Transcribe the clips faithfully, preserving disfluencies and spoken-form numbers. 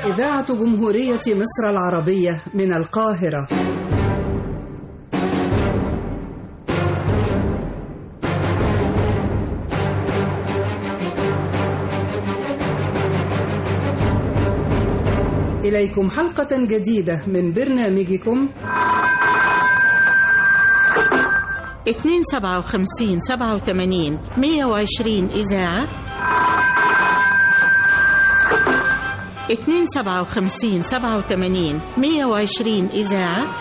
إذاعة جمهورية مصر العربية من القاهرة. إليكم حلقة جديدة من برنامجكم اتنين سبعة وخمسين سبعة وثمانين مية وعشرين إذاعة، اتنين سبعة وخمسين سبعة وثمانين مية وعشرين إذاعة.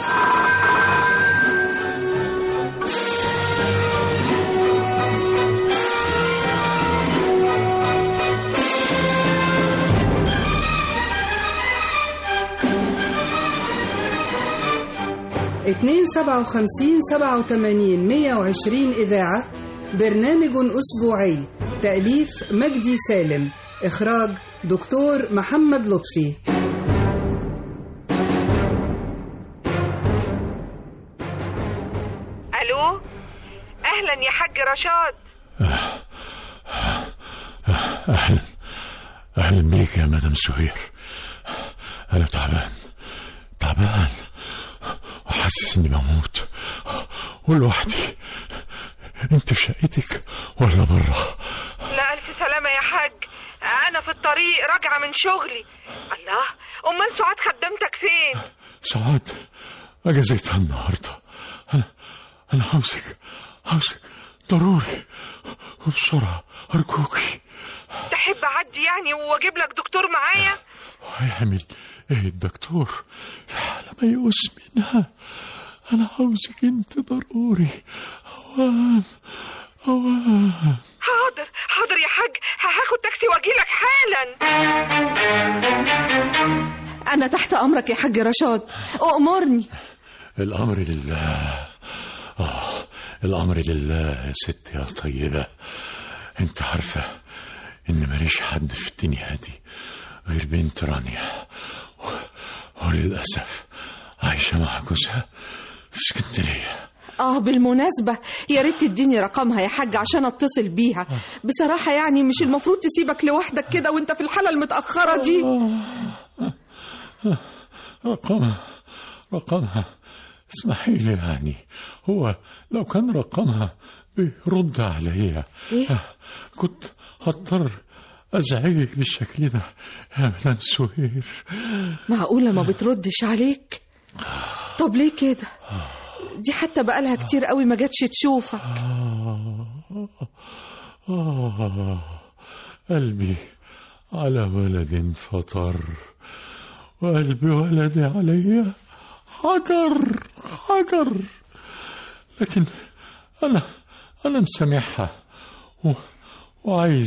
اتنين سبعة وخمسين سبعة وثمانين مية وعشرين إذاعة، برنامج أسبوعي، تأليف مجدي سالم، إخراج دكتور محمد لطفي. ألو، أهلا يا حاج رشاد. أهلا أهلا بيك يا مدام سهير. أنا تعبان تعبان وحاسس إني بموت ولوحدي. أنت في شقتك ولا برا؟ لا، ألف سلامة يا حاج، أنا في الطريق راجعة من شغلي. الله، أمال سعاد خدمتك فين؟ سعاد أجازتها النهاردة. أنا أنا عاوزك عاوزك ضروري وبسرعة أرجوكي. تحب أعدي يعني وأجيب لك دكتور معايا؟ هيعمل إيه الدكتور في حالة ما يؤس منها؟ أنا عاوزك أنت ضروري. أوام أوام. حاضر حاضر يا حاج، هاخد تاكسي واجيلك حالا. أنا تحت أمرك يا حاج رشاد، أؤمرني. الأمر لله. آه الأمر لله يا ست يا طيبة. أنت عارفة إن ماليش حد في الدنيا دي غير بنت رانيا، وللأسف عايشة مع جوزها في اسكندرية. آه بالمناسبة يا ريت تديني رقمها يا حاج عشان أتصل بيها. بصراحة يعني مش المفروض تسيبك لوحدك كده وانت في الحالة المتأخرة دي. رقمها رقمها اسمحي لي، يعني هو لو كان رقمها بيرد عليا إيه؟ كنت هضطر أزعجك بالشكل ده يا مدام سهير. معقولة ما بتردش عليك؟ طب ليه كده؟ دي حتى بقالها كتير قوي ما جاتش تشوفك. آه آه قلبي على ولد فطر، وقلبي ولدي علي حجر حجر. لكن أنا أنا مسامحها و... وعايز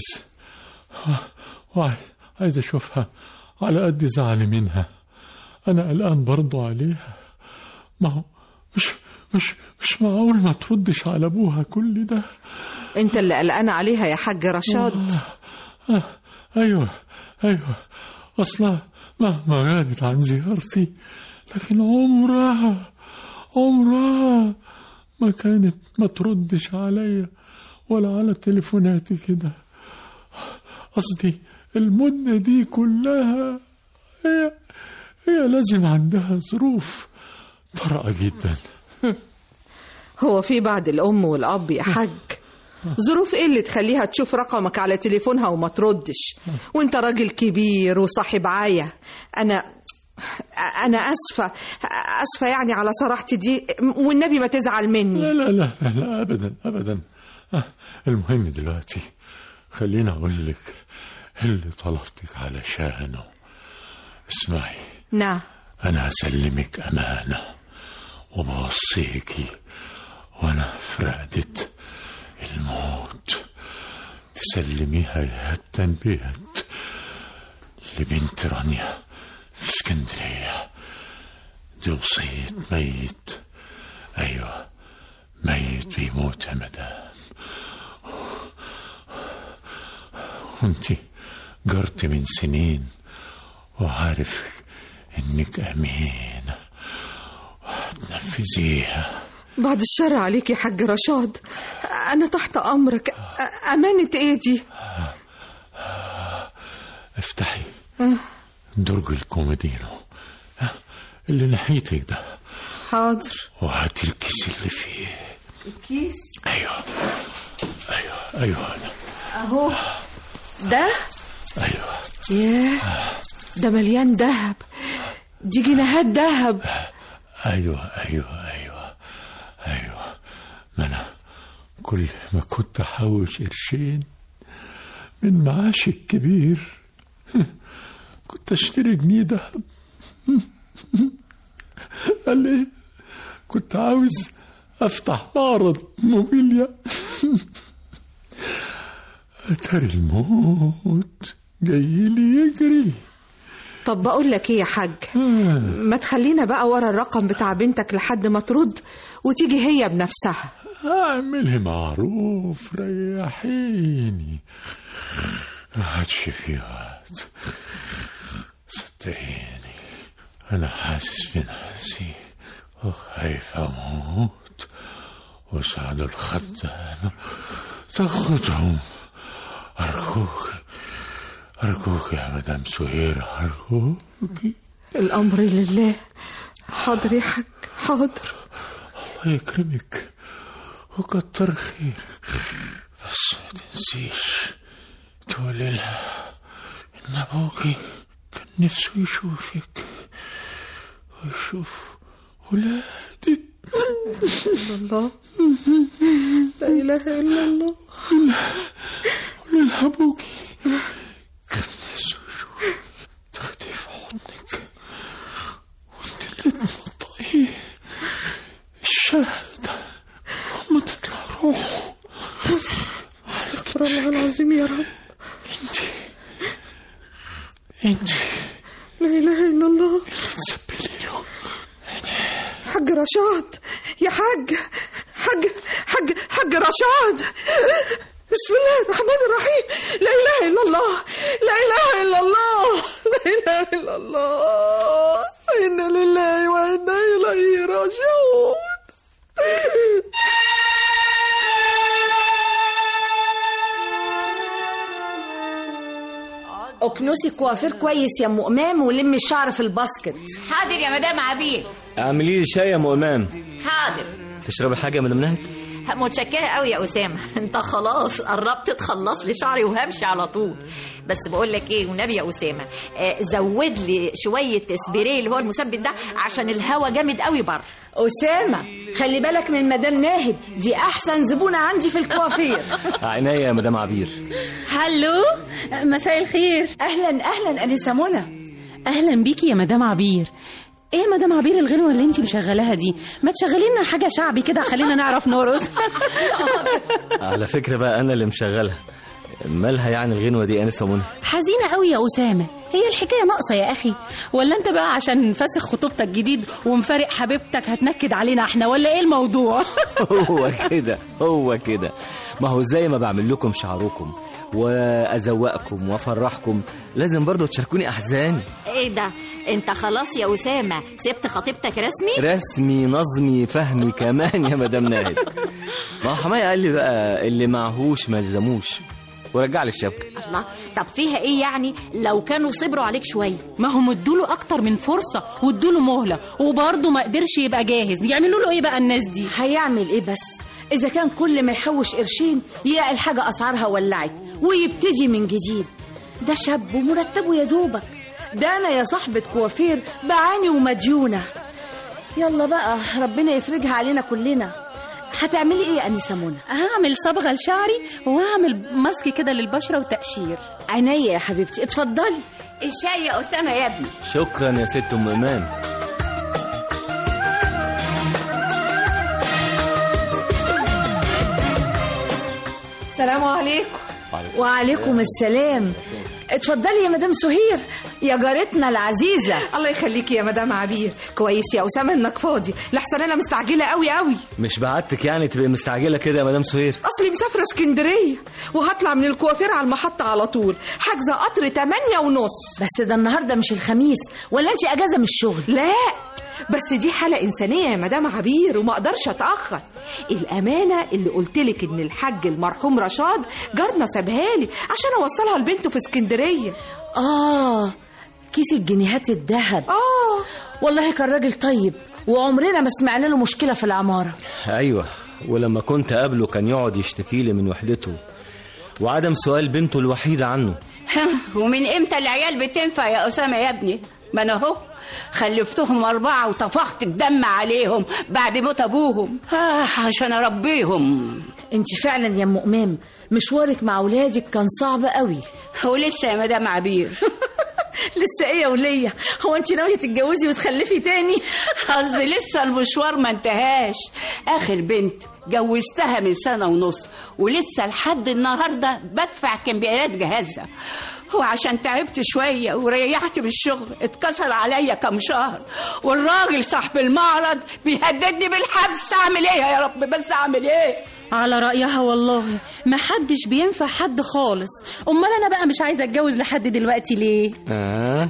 وعايز أشوفها على قد زعلي منها. أنا قلقان برضو عليها. ما هو مش مش مش معقول ما تردش على أبوها كل ده. أنت اللي قلقان عليها يا حاج رشاد. آه آه أيوة أيوة أصلا مهما غابت عن زيارتي، لكن عمرها عمرها ما كانت ما تردش عليا ولا على تليفوناتي كده. قصدي المدة دي كلها هي هي لازم عندها ظروف طارئة جدا. هو في بعد الأم والأب يا حاج ظروف إيه اللي تخليها تشوف رقمك على تليفونها وما تردش وانت راجل كبير وصاحب عاية؟ أنا أنا أسفة أسفة يعني على صراحتي دي، والنبي ما تزعل مني. لا لا لا لا, لا أبدا أبدا. المهم دلوقتي خلينا أقول لك اللي طلبتك علشانه. اسمعي. نعم. أنا هسلمك أمانة وبوصيكي وأنا في رقدة الموت تسلميها يا التنبيهات لبنت رانيا في اسكندرية. دي وصية ميت. أيوة ميت بيموت يا مدام. وانتي جرت من سنين وعارف انك امينة وهتنفذيها. بعد الشر عليك يا حاج رشاد، انا تحت امرك. امانة ايه دي؟ افتحي درج الكوميدينو اللي ناحيتك ده. حاضر. وهاتي الكيس اللي فيه. الكيس؟ ايوه ايوه ايوه أنا. اهو ده. ايوه. ياه ده مليان دهب، دي جنيهات دهب. ايوه ايوه ايوه ايوه ما انا كل ما كنت احوش قرشين من معاشي الكبير كنت اشتري جنيه دهب. قال ايه كنت عاوز افتح معرض موبيليا. اتاري الموت جاي لي يجري. طب بقول لك ايه يا حاج، ما تخلينا بقى ورا الرقم بتاع بنتك لحد ما ترد وتيجي هي بنفسها. اعملي معروف ريحيني، ما عادش في وقت. صدقيني انا حاسس بنفسي وخايف اموت. وسعد الخدامة تاخدهم. ارجوك ارجوك يا مدام سهيرة، ارجوك. الامر لله. حاضر يا حاج حاضر. الله يكرمك وكتر خير، بس ما تنسيش تقولي لها ان ابوكي كان نفسه يشوفك ويشوف ولادك. الله لا اله الا الله. قولي لها ابوكي كان نفسه يشوفك، تاخديه في حضنك وانت اللي تنطقيه الشهادة وما تطلع روحه. استغفر الله العظيم يا رب. انت انت لا اله الا الله. تسبلي له. حاج رشاد يا حاج حاج حاج حاج رشاد. بسم الله الرحمن الرحيم. لا اله الا الله لا اله الا الله لا اله الا الله. انا لله وانا اليه راجعون. اكنسي كوافير كويس يا ام امام ولمي الشعر في الباسكت. حاضر يا مدام عبير. اعملي لي شاي يا ام امام. حاضر. تشربي حاجه يا مدام نهد؟ متشكره قوي يا اسامه، انت خلاص قربت تخلص لي شعري وهمشي على طول. بس بقول لك ايه والنبي يا اسامه، آه زود لي شويه اسبري اللي هو المثبت ده عشان الهوا جامد قوي بره. اسامه خلي بالك من مدام ناهد، دي احسن زبونه عندي في الكوافير. عينيا يا مدام عبير. هلو مساء الخير. اهلا اهلا انسه منى. اهلا بيكي يا مدام عبير. ايه مدام عبير الغنوه اللي انتي مشغلاها دي؟ ما تشغلي لنا حاجه شعبي كده خلينا نعرف نرقص. على فكره بقى انا اللي مشغلها. مالها يعني الغنوه دي انسه منى؟ حزينه قوي يا اسامه. هي الحكايه ناقصه يا اخي، ولا انت بقى عشان فاسخ خطوبتك جديد ومفارق حبيبتك هتنكد علينا احنا، ولا ايه الموضوع؟ هو كده هو كده. ما هو زي ما بعمل لكم شعركم وازوقكم وافرحكم لازم برضو تشاركوني احزاني. ايه ده انت خلاص يا اسامه سبت خطيبتك رسمي؟ رسمي نظمي فهمي كمان يا مدام ناهد. ما هو حماية قال لي بقى اللي معهوش ما يلزموش ورجع لي الشبكه. الله، طب فيها ايه يعني لو كانوا صبروا عليك شويه؟ ما هم ادوله اكتر من فرصه وادوله مهله وبرضه ما قدرش يبقى جاهز. يعملوا له ايه بقى الناس دي؟ هيعمل ايه بس اذا كان كل ما يحوش قرشين يلاقي الحاجه اسعارها ولعت ويبتدي من جديد. ده شاب ومرتبه يا دوبك، ده انا يا صاحبه كوافير بعاني ومديونه. يلا بقى ربنا يفرجها علينا كلنا. هتعملي ايه يا انسه منى؟ هعمل صبغه لشعري وهعمل ماسك كده للبشره وتقشير. عينيا يا حبيبتي اتفضلي. الشاي يا اسامه يا ابني. شكرا يا ست ام ايمان. السلام عليكم. وعليكم السلام. اتفضلي يا مدام سهير يا جارتنا العزيزة. الله يخليكي يا مدام عبير. كويس يا أسامة انك فاضي، لحسن انا مستعجلة قوي قوي. مش بعتك يعني تبقى مستعجلة كده يا مدام سهير؟ اصلي مسافرة اسكندرية وهطلع من الكوافير على المحطة على طول، حاجزة قطر تمانية ونص. بس ده النهاردة مش الخميس، ولا انت اجازة من الشغل؟ لا بس دي حالة إنسانية يا مدام عبير وما أقدرش أتأخر. الأمانة اللي قلتلك إن الحاج المرحوم رشاد جارنا سابها لي عشان أوصلها لبنته في اسكندرية. آه كيس الجنيهات الذهب. اه والله كان راجل طيب وعمرنا ما سمعنا له مشكلة في العمارة. ايوه، ولما كنت قابله كان يقعد يشتكي لي من وحدته وعدم سؤال بنته الوحيدة عنه. ومن امتى العيال بتنفع يا أسامة يا ابني؟ ما انا اهو خلفتهم أربعة وطفخت الدم عليهم بعد موت أبوهم آه عشان أربيهم. انت فعلا يا ام أمام مشوارك مع ولادك كان صعب قوي. ولسه يا مدام عبير. لسه ايه يا ولية؟ هو انت ناوية تتجوزي وتخلفي تاني؟ قصدي لسه المشوار ما انتهاش. آخر بنت جوزتها من سنة ونص ولسه لحد النهاردة بدفع كمبيالات جهازها، وعشان تعبت شوية وريحت بالشغل اتكسر عليا كم شهر، والراجل صاحب المعرض بيهددني بالحبس. اعمل ايه يا رب؟ بس اعمل ايه؟ على رأيها والله ما حدش بينفع حد خالص. امال انا بقى مش عايزة اتجوز لحد دلوقتي ليه؟ اه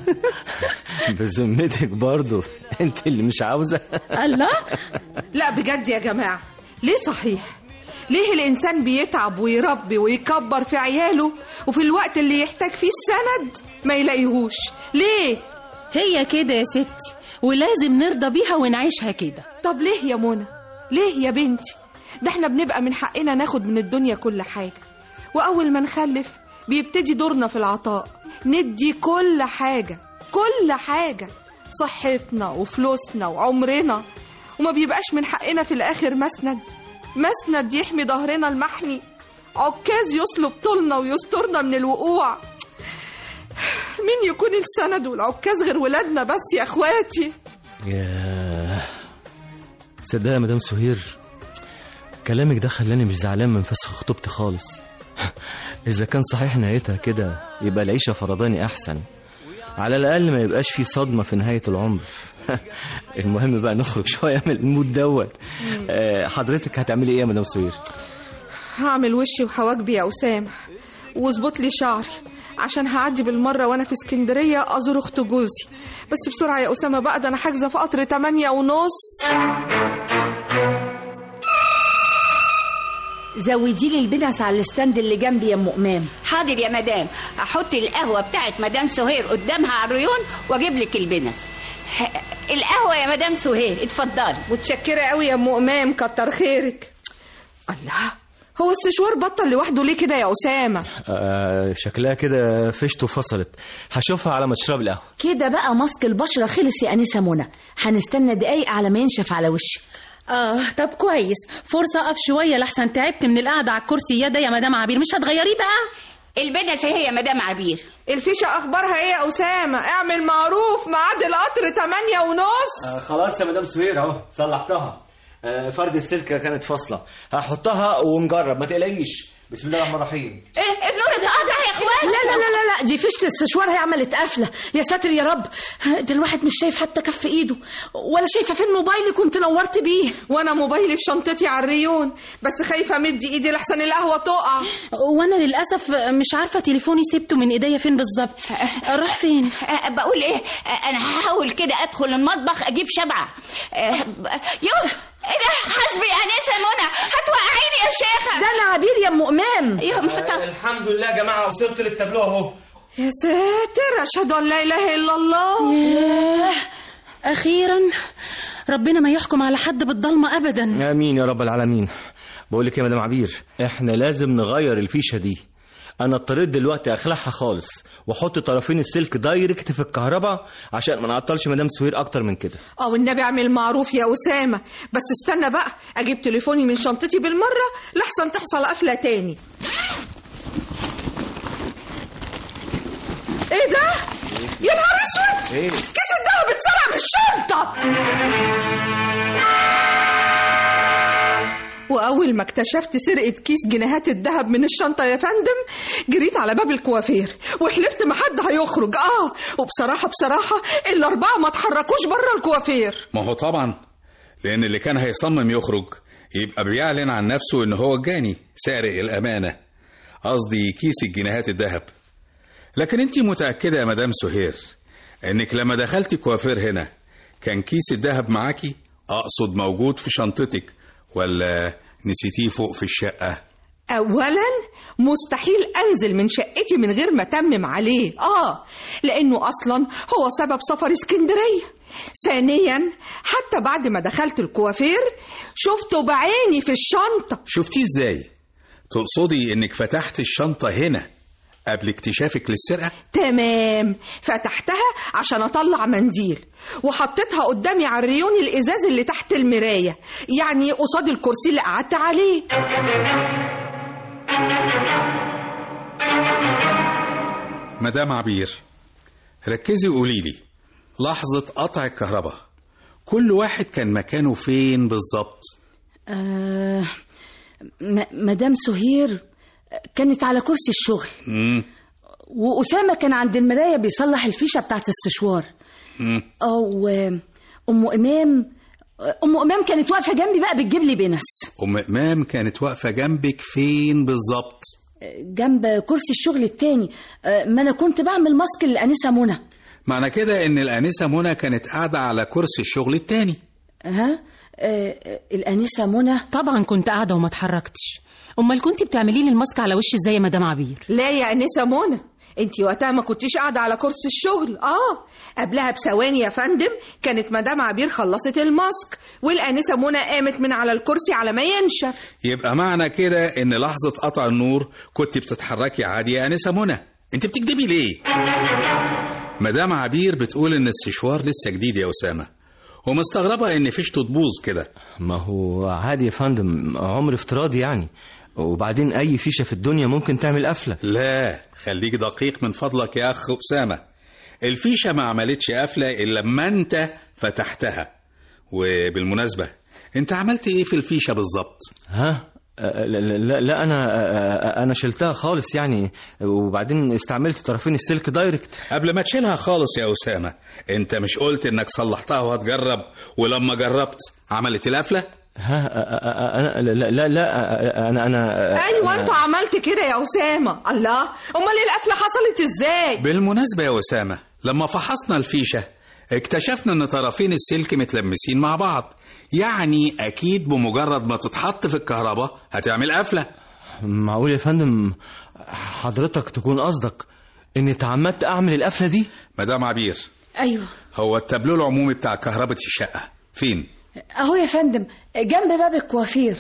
بذمتك برضو انت اللي مش عاوزة؟ الله. لا بجد يا جماعة، ليه صحيح؟ ليه الإنسان بيتعب ويربي ويكبر في عياله وفي الوقت اللي يحتاج فيه السند ما يلاقيهوش؟ ليه؟ هي كده يا ستي ولازم نرضى بيها ونعيشها كده. طب ليه يا منى؟ ليه يا بنتي؟ ده احنا بنبقى من حقنا ناخد من الدنيا كل حاجة، وأول ما نخلف بيبتدي دورنا في العطاء، ندي كل حاجة كل حاجة، صحتنا وفلوسنا وعمرنا، وما بيبقاش من حقنا في الآخر مسند مسند يحمي ظهرنا المحني، عكاز يصلب طولنا ويسترنا من الوقوع. مين يكون السند والعكاز غير ولادنا بس يا اخواتي؟ ياه صدق يا مدام سهير، كلامك ده خلاني مش زعلان من فسخ خطوبتي خالص. إذا كان صحيح نهايتها كده يبقى العيشة فرضاني أحسن، على الأقل ما يبقاش في صدمة في نهاية العمر. المهم بقى نخرج شوية من المود دوت. حضرتك هتعملي إيه يا مدام سهير؟ هعمل وشي وحواجبي يا أسامة، واظبط لي شعري عشان هعدي بالمرة وأنا في اسكندرية أزور أخت جوزي. بس بسرعة يا أسامة بقى، ده أنا حاجزة في قطر تمانية ونص. زودي لي البنس على الستاند اللي جنبي يا ام أمام. حاضر يا مدام، احط القهوه بتاعت مدام سهير قدامها على الريون واجيب لك البنس. القهوه يا مدام سهير، اتفضلي. متشكره قوي يا ام أمام، كتر خيرك. الله، هو السشوار بطل لوحده ليه كده يا أسامة؟ آه شكلها كده فشت وفصلت، هشوفها على ما تشرب القهوه. كده بقى ماسك البشره خلص يا انسه منى، هنستنى دقايق على ما ينشف على وشي. اه طب كويس، فرصه اقف شويه لحسن تعبت من القعده على الكرسي ده يا مدام عبير. مش هتغيريه بقى؟ البنس هي يا مدام عبير. الفيشه اخبارها ايه يا أسامة؟ اعمل معروف، ميعاد القطر تمانية ونص. آه خلاص يا مدام سهير اهو صلحتها. آه فرد السلكه كانت فاصله، هحطها ونجرب ما تقلقيش. بسم الله الرحمن الرحيم. ايه النور ده قاطع يا اخوان؟ لا لا لا لا لا، دي فيشه السشوار هي عملت قفله. يا ساتر يا رب، ده الواحد مش شايف حتى كف ايده، ولا شايفه فين موبايلي كنت نورت بيه. وانا موبايلي في شنطتي على الريون، بس خايفه امد ايدي لحسن القهوه تقع. وانا للاسف مش عارفه تليفوني سبته من ايديا فين بالظبط. راح فين؟ بقول ايه، انا هحاول كده ادخل المطبخ اجيب شبعه. يوه ايه ده؟ حسبي يا انسه منى، هتوقعيني يا شيخه. ده انا عبير يا ام أمام. آه الحمد لله يا جماعه وصلت للتابلو اهو. يا ساتر، اشهد ان لا اله الا الله. ياه اخيرا، ربنا ما يحكم على حد بالضلمه ابدا. امين يا رب العالمين. بقول لك يا مدام عبير، احنا لازم نغير الفيشه دي. انا اضطريت دلوقتي اخلعها خالص واحط طرفين السلك دايركت في الكهرباء عشان ما نعطلش مدام سهير اكتر من كده. اه والنبي اعمل معروف يا أسامة، بس استنى بقى اجيب تليفوني من شنطتي بالمره لحسن تحصل قفله تاني. ايه ده؟ يا نهار اسود، ايه؟ كيس الدواء بيتسرق من الشنطه. وأول ما اكتشفت سرقة كيس جنيهات الذهب من الشنطة يا فندم، جريت على باب الكوافير وحلفت ما حد هيخرج. اه وبصراحة بصراحة الأربعة ما تحركوش بره الكوافير. ما هو طبعا، لأن اللي كان هيصمم يخرج يبقى بيعلن عن نفسه إن هو الجاني سارق الأمانة، قصدي كيس الجنيهات الذهب. لكن انت متأكدة يا مدام سهير إنك لما دخلتي كوافير هنا كان كيس الذهب معاكي؟ أقصد موجود في شنطتك، ولا نسيتيه فوق في الشقة؟ اولا مستحيل انزل من شقتي من غير ما اتمم عليه، اه لانه اصلا هو سبب سفر اسكندريه. ثانيا حتى بعد ما دخلت الكوافير شفته بعيني في الشنطه. شفتيه ازاي؟ تقصدي انك فتحت الشنطه هنا قبل اكتشافك للسرقه؟ تمام، فتحتها عشان اطلع منديل وحطيتها قدامي على الريون الازاز اللي تحت المرايه، يعني قصاد الكرسي اللي قعدت عليه. مدام عبير، ركزي وقولي لي، لحظة قطع الكهرباء كل واحد كان مكانه فين بالظبط؟ آه م- مدام سهير كانت على كرسي الشغل، مم. وأسامة كان عند المراية بيصلح الفيشة بتاعت السشوار. أو أم إمام أم إمام كانت واقفة جنبي بقى بتجيب لي بنس. أم إمام كانت واقفة جنبك فين بالظبط؟ جنب كرسي الشغل التاني، ما أنا كنت بعمل ماسك للأنسة منى. معنى كده إن الأنسة منى كانت قاعدة على كرسي الشغل التاني. ها آه الأنسة منى طبعا كنت قاعدة وما اتحركتش. أمال كنت بتعملي لي الماسك على وشي ازاي يا مدام عبير؟ لا يا أنسة منى، انتي وقتها ما كنتيش قاعدة على كرسي الشغل. اه قبلها بثواني يا فندم كانت مدام عبير خلصت الماسك والأنسة منى قامت من على الكرسي على ما ينشف. يبقى معنى كده ان لحظة قطع النور كنت بتتحركي عادي يا أنسة منى. انت بتكدبي ليه؟ مدام عبير بتقول ان السشوار لسه جديد يا أسامة ومستغربة ان فيشته تبوظ كده. ما هو عادي يا فندم، عمر افتراضي يعني، وبعدين اي فيشة في الدنيا ممكن تعمل قفلة. لا خليك دقيق من فضلك يا أخ أسامة، الفيشة ما عملتش قفلة إلا لما أنت فتحتها. وبالمناسبة أنت عملت إيه في الفيشة بالظبط؟ ها؟ لا, لا, لا أنا أنا شلتها خالص يعني، وبعدين استعملت طرفين السلك دايركت. قبل ما تشيلها خالص يا أسامة، أنت مش قلت إنك صلحتها وهتجرب، ولما جربت عملت القفلة؟ ها أنا لا لا لا أنا أنا أيوة أنت عملت كده يا أسامة. الله، أمال القفلة حصلت إزاي؟ بالمناسبة يا أسامة، لما فحصنا الفيشة اكتشفنا إن طرفين السلك متلمسين مع بعض، يعني أكيد بمجرد ما تتحط في الكهرباء هتعمل قفلة. معقول يا فندم حضرتك تكون قصدك إني تعمدت أعمل القفلة دي؟ مدام عبير، أيوة هو التابلو العمومي بتاع كهرباء الشقة فين؟ أهو يا فندم جنب باب الكوافير.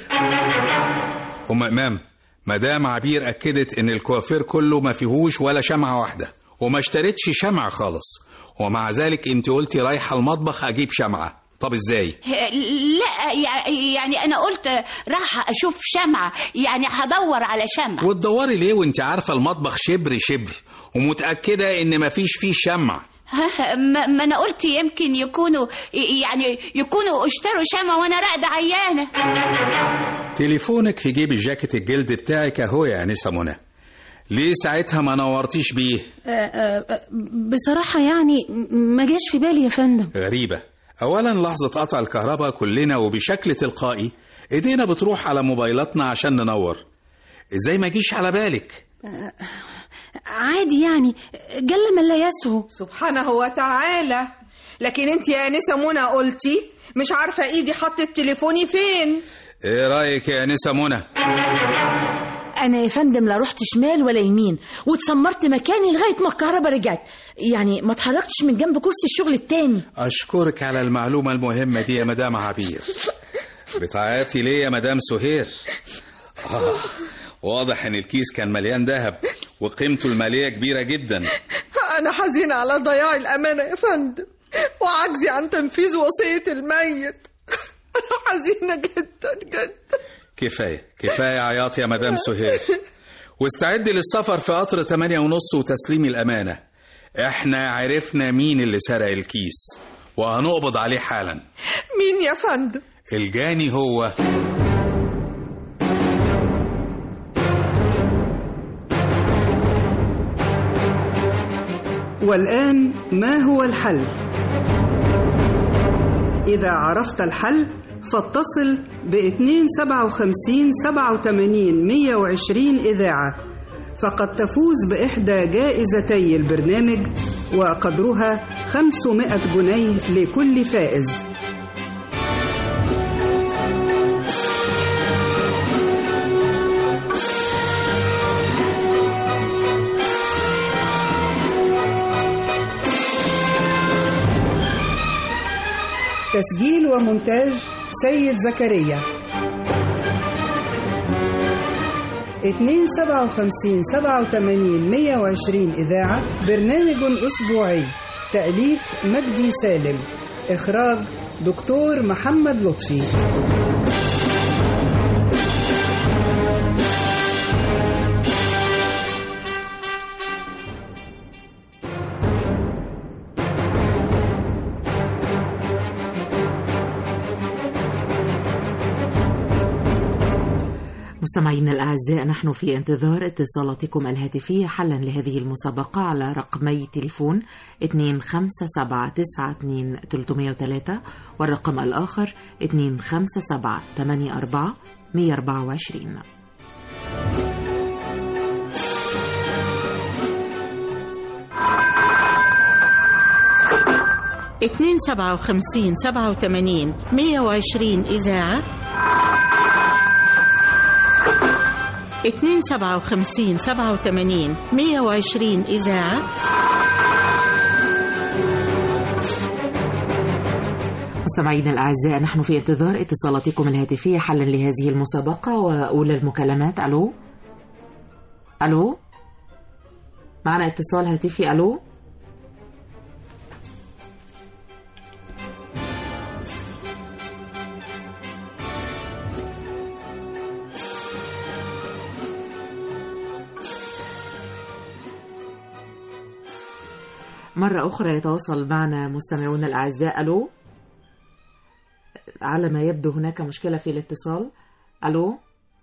أم إمام، مدام عبير أكدت إن الكوافير كله ما فيهوش ولا شمعة واحدة وما اشتريتش شمع خالص، ومع ذلك أنت قلتي رايحة المطبخ أجيب شمعة. طب إزاي؟ لا يعني أنا قلت راح أشوف شمعة، يعني هدور على شمعة. وتدوري ليه وأنت عارفة المطبخ شبر شبر ومتأكدة إن ما فيش فيه شمع؟ ما أنا قلت يمكن يكونوا يعني يكونوا اشتروا شمعة وأنا راقدة عيانة. تليفونك في جيب الجاكيت الجلد بتاعك أهو يا أنسة منى، ليه ساعتها ما نورتيش بيه؟ بصراحة يعني ما جاش في بالي يا فندم. غريبة، أولا لحظة قطع الكهرباء كلنا وبشكل تلقائي إيدينا بتروح على موبايلاتنا عشان ننور، إزاي ما جيش على بالك؟ عادي يعني، جل من لا يسهو. سبحانه وتعالى. لكن انت يا أنسة منى قلتي مش عارفة ايدي حطت تليفوني فين. ايه رأيك يا أنسة منى؟ أنا يا فندم لا رحت شمال ولا يمين، واتسمرت مكاني لغاية ما الكهرباء رجعت، يعني ما اتحركتش من جنب كرسي الشغل التاني. أشكرك على المعلومة المهمة دي يا مدام عبير. بتعيطي ليه يا مدام سهير؟ آه. واضح ان الكيس كان مليان ذهب وقيمته المالية كبيرة جدا. أنا حزينة على ضياع الأمانة يا فندم وعجزي عن تنفيذ وصية الميت. أنا حزينة جدا جدا. كفاية كفاية عياط يا مدام سهير، واستعدي للسفر في قطر تمانية ونص وتسليم الأمانة. احنا عرفنا مين اللي سرق الكيس وهنقبض عليه حالا. مين يا فندم؟ الجاني هو والآن ما هو الحل؟ إذا عرفت الحل فاتصل باثنين سبعة وخمسين سبعة وثمانين مية وعشرين إذاعة، فقد تفوز بإحدى جائزتي البرنامج وقدرها خمسمائة جنيه لكل فائز. تسجيل ومونتاج سيد زكريا. اتنين سبعة وخمسين سبعة وتمانين مية وعشرين إذاعة، برنامج أسبوعي، تأليف مجدي سالم، إخراج دكتور محمد لطفي. مستمعينا الأعزاء، نحن في انتظار اتصالاتكم الهاتفية حلا لهذه المسابقة على رقمي تليفون اثنين خمسة سبعة تسعة اثنين ثلاثمائة وثلاثة والرقم الآخر اثنين خمسة سبعة ثمانية أربعة مئة وأربعة وعشرين. اثنين سبعة وخمسين سبعة وثمانين مئة وعشرين إذاعة، اثنين سبعة وخمسين سبعة وثمانين مئة وعشرين إذاعة. مستمعينا الأعزاء، نحن في انتظار اتصالاتكم الهاتفية حلا لهذه المسابقة. وأولى المكالمات. ألو ألو معنا اتصال هاتفي. ألو مرة أخرى يتواصل معنا مستمعون الأعزاء. ألو، على ما يبدو هناك مشكلة في الاتصال. ألو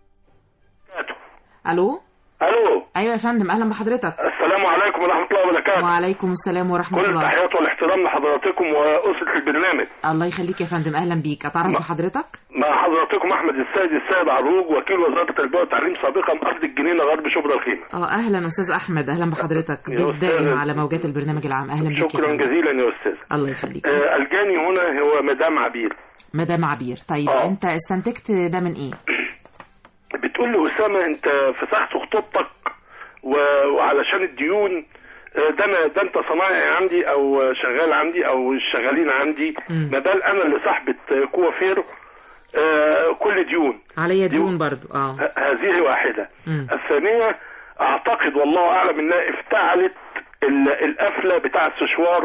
ألو ألو أيوة يا فندم، أهلا بحضرتك. السلام عليكم ورحمة الله وبركاته. وعليكم السلام ورحمة كل الله. كل التحيات والاحترام لحضراتكم وأسرة البرنامج. الله يخليك يا فندم، أهلا بيك. أتعرف بحضرتك؟ مع حضراتكم أحمد السيد السيد عروج، وكيل وزارة التربية والتعليم سابقا أرض الجنينة غرب شبرا الخيمة. اه أهلا أستاذ أحمد، أهلا بحضرتك، ضيف دائم على موجات البرنامج العام. أهلا بيك. شكرا جزيلا يا أستاذ. الله يخليك. آه الجاني هنا هو مدام عبير. مدام عبير، طيب آه. أنت استنتجت ده من إيه؟ بتقول له أسامة أنت فسخت خطوبتك وعلشان الديون، ده انا ده انت صنايعي عندي او شغال عندي او شغالين عندي، ما بال انا اللي صاحبه كوافير، آه كل ديون عليا ديون برضو. اه هذه واحده. مم. الثانيه اعتقد والله اعلم انها افتعلت القفله بتاع السشوار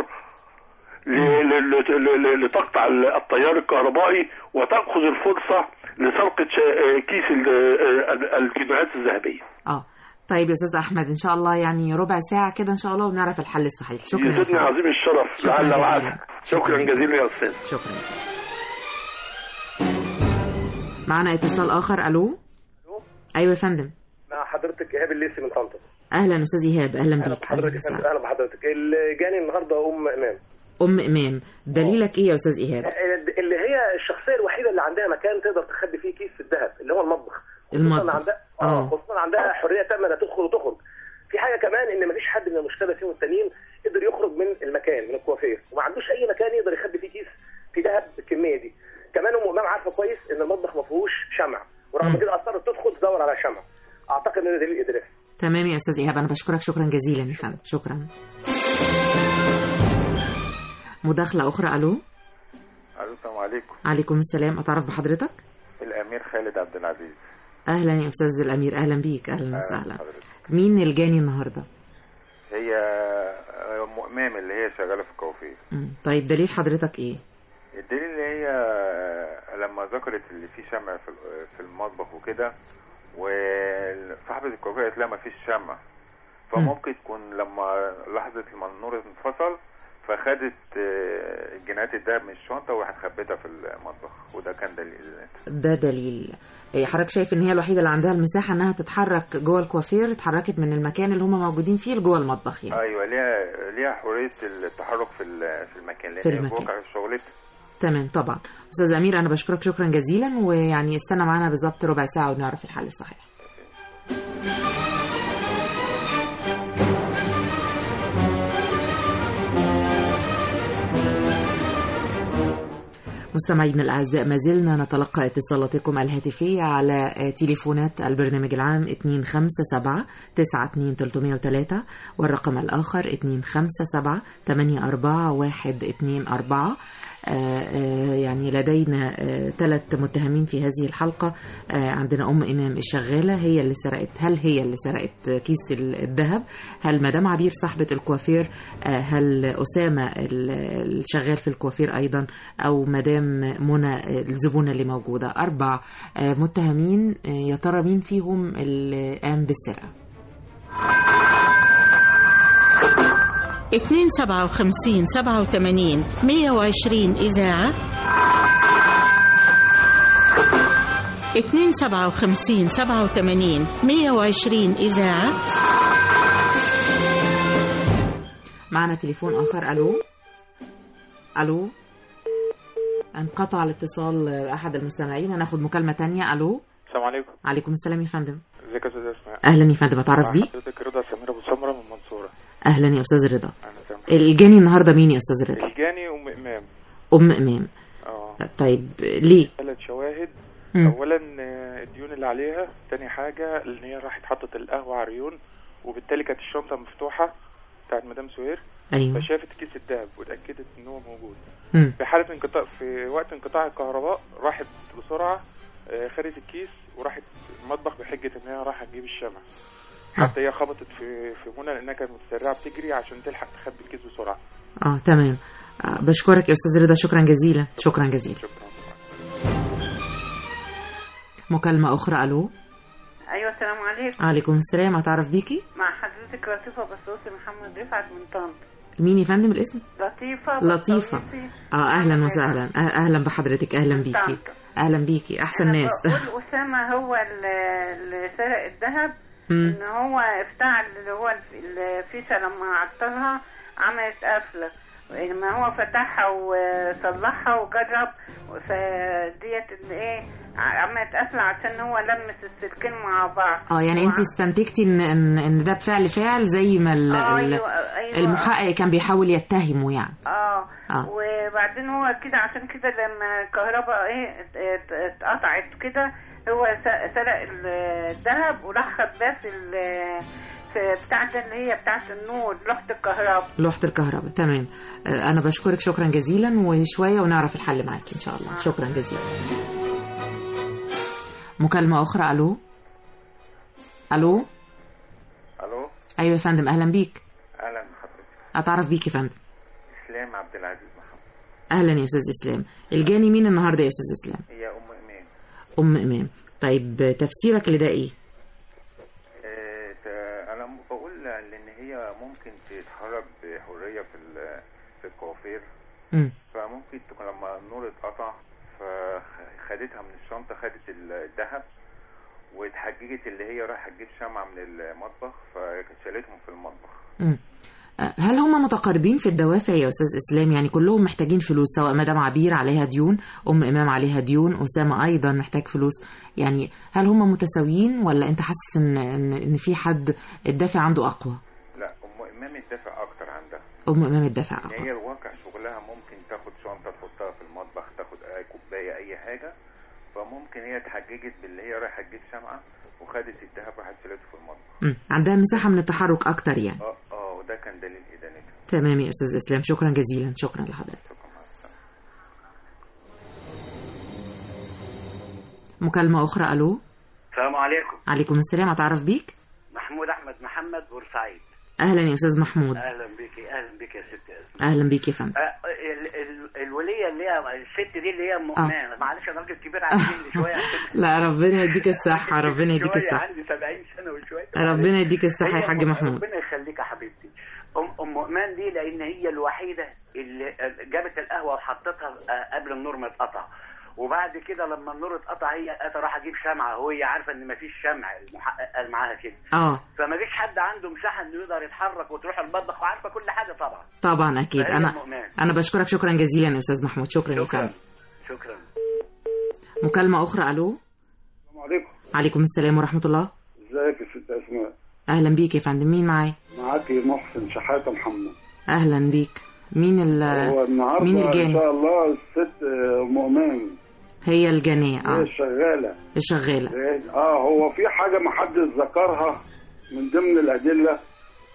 لتقطع التيار الكهربائي وتاخذ الفرصه لسرقه كيس الجنيهات الذهبيه. اه طيب يا أستاذ أحمد، إن شاء الله يعني ربع ساعة كده إن شاء الله ونعرف الحل الصحيح. شكرا. يزيدني عظيم الشرف. لعل وعسى. شكرا جزيلا يا أستاذ. شكرا. معنا اتصال آخر. ألو. أيوة يا فندم. مع حضرتك إيهاب الليثي من طنطا. أهلا أستاذ إيهاب، أهلا بيك. حضرتك أهلا بحضرتك. اللي جاني النهارده أم إمام. أم إمام، دليلك إيه يا أستاذ إيهاب؟ اللي هي الشخصية الوحيدة اللي عندها مكان تقدر تخبي فيه كيس الذهب اللي هو المطبخ. المطبخ. عندها اه خصوصا عندها حريه تامه لا تدخل وتخرج. في حاجه كمان ان مفيش حد من المشتبه والتانيين قدر يخرج من المكان من الكوافير، وما عندوش اي مكان يقدر يخبي فيه كيس في ذهب بالكميه دي. كمان ام امام عارفه كويس ان المطبخ ما فيهوش شمع، ورغم كده اصرت تدخل تدور على شمع. اعتقد ان ده دليل ادراك. تمام يا استاذ ايهاب، انا بشكرك شكرا جزيلا يا فندم. شكرا. مداخله اخرى. الو. الو السلام عليكم. عليكم السلام، اتعرف بحضرتك؟ الامير خالد عبد العزيز. اهلا يا استاذ الامير، اهلا بيك. اهلا وسهلا. مين الجاني النهارده؟ هي ام امام اللي هي شغاله في الكوافير. طيب دليل حضرتك ايه؟ الدليل اللي هي لما ذكرت اللي فيه شمع في المطبخ وكده، وصاحبه الكوافير قالت لها ما فيش شمع، فممكن تكون لما لحظه لما النور انفصل فخدت جنيهات الدهب من الشنطه وراحت خبتها في المطبخ، وده كان دليل. ده دليل. حضرتك شايف ان هي الوحيده اللي عندها المساحه انها تتحرك جوه الكوافير، اتحركت من المكان اللي هم موجودين فيه لجوه المطبخ يعني. ايوه، ليها ليها حريه التحرك في في المكان لان في المكان. هي في شغلتها. تمام طبعا. استاذ امير انا بشكرك شكرا جزيلا، ويعني استنى معانا بالظبط ربع ساعه ونعرف الحل الصحيح. مستمعينا الأعزاء، ما زلنا نتلقى اتصالاتكم الهاتفية على تليفونات البرنامج العام اثنين خمسة سبعة تسعة اثنين ثلاثمائة وثلاثة والرقم الآخر اثنين خمسة سبعة ثمانية أربعة واحد اثنين أربعة. يعني لدينا ثلاث متهمين في هذه الحلقة. عندنا أم إمام الشغالة هي اللي سرقت، هل هي اللي سرقت كيس الذهب؟ هل مدام عبير صاحبة الكوافير؟ هل أسامة الشغال في الكوافير أيضا؟ أو مدام منى الزبونة اللي موجودة؟ أربع متهمين، يا ترى مين فيهم اللي قام بالسرقة؟ اتنين سبعة وخمسين سبعة وتمانين مية وعشرين إذاعة، اتنين سبعة وخمسين سبعة وتمانين مية وعشرين إذاعة. معنا تليفون آخر. ألو ألو، انقطع الاتصال أحد المستمعين، هناخد مكالمة تانية. ألو، السلام عليكم. عليكم السلام يا فندم. ازيك يا استاذ اسماء؟ اهلا يا فندم، اتعرف بيك؟ حضرتك رضا سمير ابو سمره من المنصوره. اهلا يا استاذ رضا. الجاني النهارده مين يا استاذ رضا؟ الجاني ام امام. ام امام. اه طيب ليه؟ ثلاث شواهد. مم. اولا الديون اللي عليها، تاني حاجه ان هي راحت حطت القهوه على ريون، وبالتالي كانت الشنطه مفتوحه بتاعت مدام سهير. ايوه. فشافت كيس الذهب واتاكدت ان هو موجود. مم. في حاله انقطاع، في وقت انقطاع الكهرباء راحت بسرعه خدت الكيس وراحت المطبخ بحجه ان هي رايحه تجيب الشمع. حتى هي خبطت في في منى لانها كانت متسرعه بتجري عشان تلحق تخبي الكيس بسرعه. اه تمام. آه بشكرك يا استاذ رضا، شكرا جزيلا. شكرا جزيلا. شكرا. مكالمه اخرى. الو. ايوه السلام عليكم. عليكم السلام، اتعرف بيكي؟ مع حضرتك لطيفه بسوسي محمد رفعت من طنطا. مين يا فندم الاسم؟ لطيفه. لطيفه. اه اهلا وسهلا، اهلا بحضرتك، اهلا بيكي. اهلا بيكي، احسن ناس. بقول اسامه هو اللي سرق الذهب، ان هو افتعل اللي هو الفيشه لما عطلها عملت قفله، لما هو فتحها وصلحها وجرب فديت اللي ايه عملت قفله عشان هو لمس السلكين مع بعض. اه يعني انت استنتجتي ان ان ان ده بفعل فعل زي ما ال آه أيوة أيوة. المحقق كان بيحاول يتهمه يعني. اه, آه. وبعدين هو كده عشان كده لما الكهرباء ايه اتقطعت كده هو سرق الذهب وراح خباه في بتاعت اللي هي بتاعت النور، لوحة الكهرباء. لوحة الكهرباء، تمام. أنا بشكرك شكرا جزيلا، وشوية ونعرف الحل معاك إن شاء الله. شكرا جزيلا. مكالمة أخرى. ألو. ألو. ألو. أيوة يا فندم، أهلا بيك. أهلا بحضرتك. أتعرف بيك يا فندم؟ إسلام عبد العزيز محمد. أهلا يا أستاذ إسلام. الجاني مين النهاردة يا أستاذ إسلام؟ هي أم إمام. أم إمام. طيب تفسيرك لده إيه؟ لان هي ممكن تتحرك بحريه في في الكوافير، فممكن تكون لما النور اتقطع فخدتها من الشنطه، خدت الذهب واتحججت اللي هي رايحه تجيب شمعه من المطبخ فشالتهم في المطبخ. امم هل هم متقاربين في الدوافع يا استاذ اسلام؟ يعني كلهم محتاجين فلوس، سواء مدام عبير عليها ديون، ام امام عليها ديون، اسامه ايضا محتاج فلوس، يعني هل هم متساويين ولا انت حاسس ان ان, إن في حد الدافع عنده اقوى؟ لا، ام امام الدافع اكتر عندها. ام امام الدافع اكتر. هي الواقع شغلها ممكن تاخد شنطه تحطها في المطبخ، تاخد اي كوبايه اي حاجه، فممكن هي اتحججت باللي هي رايحه تجيب شمعه وخدت الذهب راحت شالته في المطبخ. امم عندها مساحه من التحرك اكتر يعني. اه اه وده كان دليل ادانتها. تمام يا استاذ اسلام، شكرا جزيلا. شكرا لحضرتك. مكالمه اخرى. الو. السلام عليكم. عليكم السلام، اتعرف بيك؟ محمود احمد محمد بورسعيد. اهلا يا استاذ محمود. اهلا بيكي. اهلا بيكي يا ست اسماء. اهلا بيكي يا فندم. آه ال ال الوليه اللي هي الست دي اللي هي ام امان، معلش انا راجل كبير عايزين شويه. لا ربنا يديك الصحه، ربنا يديك الصحه. عندي سبعين سنه وشويه. ربنا يديك الصحه يا حاج محمود. ربنا يخليك يا حبيبتي. ام ام امان دي لان هي الوحيده اللي جابت القهوه وحطتها قبل النور ما يتقطع، وبعد كده لما النور اتقطع هي راح اجيب شمعه وهي عارفه ان مفيش شمع، المحقق قال معاها كده. اه فما فيش حد عنده مساحه انه يقدر يتحرك وتروح المطبخ وعارفه كل حاجه طبعا. طبعا اكيد. انا مؤمن. انا بشكرك شكرا جزيلا يا استاذ محمود. شكرا يا فندم. شكرا. مكالمه اخرى. الو. السلام عليكم. عليكم السلام ورحمه الله. ازيك يا ست اسماء؟ اهلا بيك يا فندم. مين معايا؟ معاكي محسن شحاته محمد. اهلا بيك. مين ال مين الجاني؟ ان شاء الله الست ام امان هي الجانيه. اه هي الشغاله. الشغاله. اه هو في حاجه ما حدش ذكرها من ضمن الادله.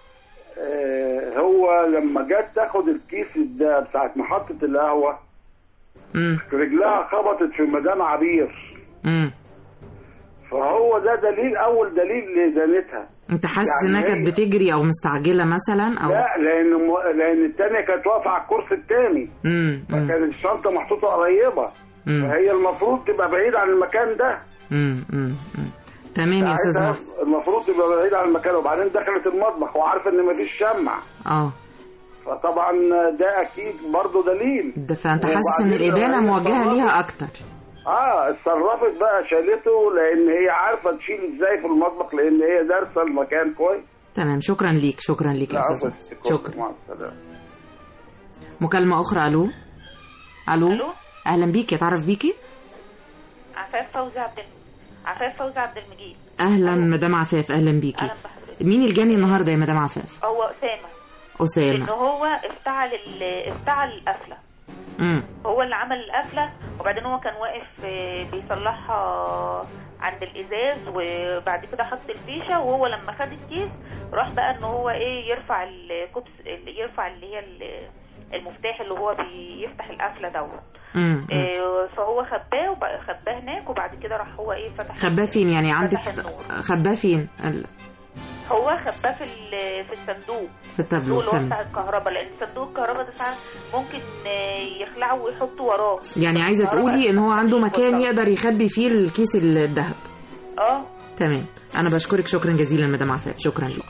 آه هو لما جت تاخد الكيس ده ساعه محطه القهوه امم رجلها خبطت في مدام عبير. امم فهو ده دليل، اول دليل لدانتها. انت حاسس يعني انها كانت بتجري او مستعجله مثلا او لا، لان م... لان الثانيه كانت واقفه على الكرسي الثاني، امم فكانت الشنطه محطوطه قريبه، مم. فهي المفروض تبقى بعيد عن المكان ده. امم امم تمام يا استاذ محسن. المفروض تبقى بعيد عن المكان، وبعدين دخلت المطبخ وعارفه ان مفيش شمع. اه فطبعا ده اكيد برضه دليل. ده فانت حاسس ان الادانه موجهه ليها اكتر. اه اتصرفت بقى، شالته لان هي عارفه تشيل ازاي في المطبخ، لان هي دارسه المكان كويس. تمام، شكرا ليك، شكرا ليك يا استاذ محسن. شكرا. مع السلامه. مكالمه اخرى. الو الو الو اهلا بيكي، اتعرف بيكي. عفاف فوزي عبد عفاف فوزي عبد المجيد. اهلا مدام عفاف، اهلا بيكي. اهلا بحضرتك. مين الجاني النهارده يا مدام عفاف؟ هو اسامه. اسامه. ان هو افتعل ال- افتعل القفله. امم هو اللي عمل القفله، وبعدين هو كان واقف آه، بيصلحها عند الازاز، وبعد كده حط الفيشه، وهو لما خد الكيس راح بقى ان هو ايه يرفع الكوبس، يرفع اللي هي ال- المفتاح اللي هو بيفتح القفله دوت. امم إيه، فهو خباه وبقى خباه هناك، وبعد كده راح هو ايه فتح. خباه فين يعني؟ عندك خباه فين؟ ال... هو خباه في ال- في الصندوق، في التابلو. اللي هو بتاع الكهرباء، لان صندوق الكهرباء ده ساعات ممكن آه، يخلعه ويحطه وراه. يعني عايزه تقولي ان هو عنده مكان يقدر يخبي فيه الكيس الذهب. اه تمام، انا بشكرك شكرا جزيلا مدام عفاف، شكرا لك.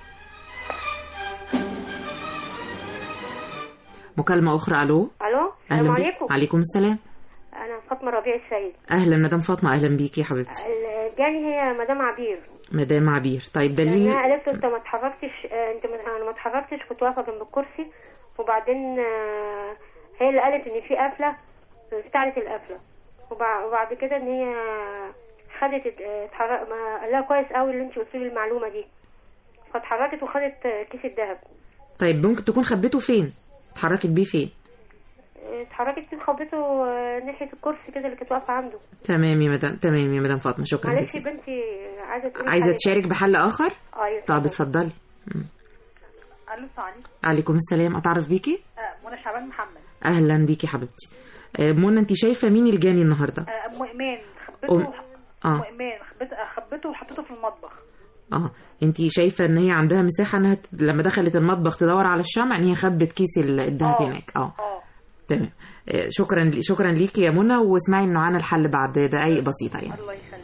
مكالمه اخرى. الو الو السلام أهلاً عليكم. بيك. عليكم السلام. انا فاطمه ربيع السيد. اهلا مدام فاطمه، اهلا بيكي يا حبيبتي. جاني هي مدام عبير. مدام عبير، طيب دليل. انا قالت له انت ما اتحركتش، آه، انت ما- انا ما اتحركتش، كنت واقفه جنب الكرسي، وبعدين آه، هي اللي قالت ان في قفله، استعلت القفله، وبع- وبعد كده ان هي خدت آه، اتحرك، ما قال لها كويس قوي اللي انت قلت لي المعلومه دي، فاتحركت وخدت آه، كيس الذهب. طيب ممكن تكون خبيته فين؟ اتحركت بيه فين؟ اتحركت كده خبطته آه، ناحيه الكرسي كده اللي كانت واقفه عنده. تمام يا مدام، تمام يا مدام فاطمه، شكرا معلش جزيلا. بنتي عايزه تقولي عايزه حاجة. تشارك بحل اخر؟ ايوه طب اتفضلي. الو السلام عليكم. عليكم السلام، اتعرف بيكي. آه، منى شعبان محمد. اهلا بيكي حبيبتي. آه، منى انت شايفه مين الجاني النهارده؟ آه، ام ايمان خبته. أم- اه ام ايمان خبت- خبته وحطيته في المطبخ. اه انت شايفه ان هي عندها مساحه انها ت- لما دخلت المطبخ تدور على الشمع ان هي خبت كيس ال- الدهب آه. هناك. اه تمام. آه، شكرا لي- شكرا ليكي يا منى، واسمعي انه عن الحل بعد دقائق بسيطه يعني. الله يخليك.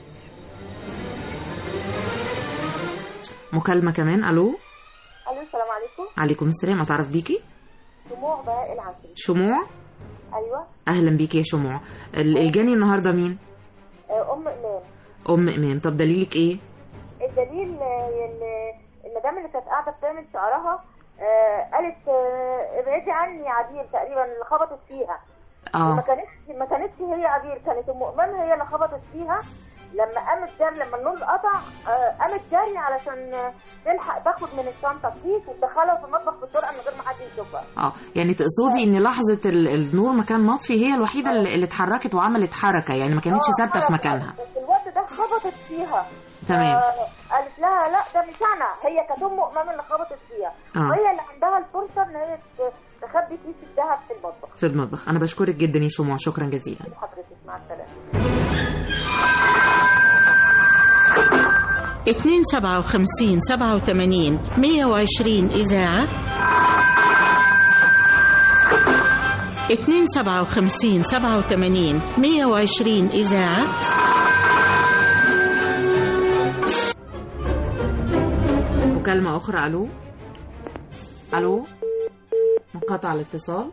مكالمه كمان. الو الو السلام عليكم. عليكم السلام، اتعرف بيكي. دموع بهاء العسل. شموع. ايوه. اهلا بيكي يا شموع. ال- الجاني النهارده مين؟ آه، ام ايمان. ام ايمان. طب دليلك ايه؟ الدليل آه، ال- المدام اللي كانت قاعده بتعمل شعرها آه، قالت آه، ابعدي عني يا عبير، تقريبا اللي خبطت فيها. اه ما كانتش ما كانتش هي عبير، كانت ام ايمان هي اللي خبطت فيها. لما قامت جاري، لما النور قطع آه، قامت جاري علشان آه، تلحق تاخد من الشنطه كيس وتدخلها في المطبخ بسرعه من غير ما حد يشوفها. اه يعني تقصدي ان لحظه ال- النور ما كان مطفي هي الوحيده اللي اللي اتحركت وعملت حركه، يعني ما كانتش آه، ثابته في حركة. مكانها. بس الوقت ده خبطت فيها. تمام. آه قالت لها لا ده مش انا، هي كانت ام امام اللي خبطت فيها. آه. وهي اللي عندها الفرصه ان هي ت- تخبي كيس الذهب في المطبخ. في المطبخ. انا بشكرك جدا يا شموع، شكرا جزيلا. حضرتك مع السلامه. اتنين سبعة وخمسين سبعة وتمانين مية وعشرين إذاعة. اتنين سبعة وخمسين سبعة وتمانين مية وعشرين إذاعة. مكالمة أخرى. ألو ألو انقطع الاتصال.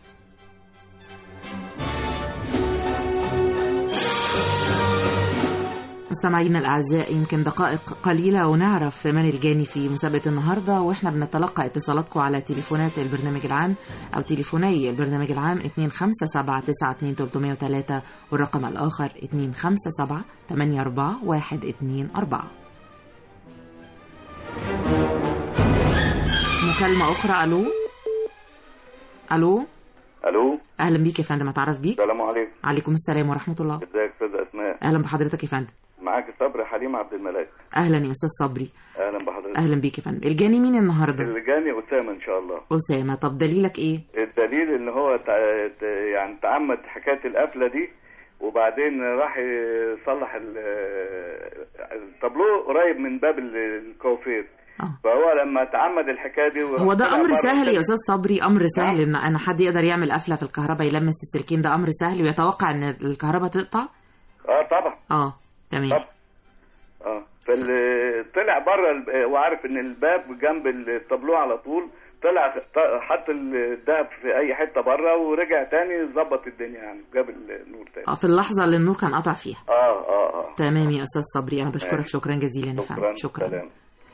مستمعينا الأعزاء، يمكن دقائق قليلة ونعرف من الجاني في مسابقة النهاردة، وإحنا بنتلقى اتصالاتكم على تليفونات البرنامج العام أو تليفوني البرنامج العام اتنين خمسة سبعة تسعة اتنين تلتمية وتلاتة، والرقم الآخر اتنين خمسة سبعة تمانية أربعة واحد اتنين أربعة. مكالمة أخرى. ألو ألو الو أهلا بيك يا فندم، أتعرف بيك. السلام عليكم. عليكم السلام ورحمة الله. ازيك يا استاذ اسماء؟ أهلا بحضرتك يا فندم. مع معاك صبري حليم عبد الملاك. اهلا يا استاذ صبري. اهلا بحضرتك. اهلا بيك يا فندم. الجاني مين النهارده؟ الجاني اسامه ان شاء الله. اسامه، طب دليلك ايه؟ الدليل ان هو تع... يعني تعمد حكايه القفله دي، وبعدين راح يصلح الطابلوه قريب من باب الكوافير. فهو لما تعمد الحكايه دي هو ده امر سهل يا استاذ صبري، امر سهل ان انا حد يقدر يعمل قفله في الكهرباء يلمس السلكين، ده امر سهل ويتوقع ان الكهرباء تقطع. اه طبعا. اه تمام. طبعا. اه فاللي طلع بره وعارف ان الباب جنب الطابلوه على طول، طلع حط الدهب في اي حته بره ورجع تاني ظبط الدنيا، يعني جاب النور تاني. اه في اللحظه اللي النور كان قطع فيها. اه اه اه تمام يا استاذ صبري، انا بشكرك شكرا جزيلا يا فندم. شكرا. سلام.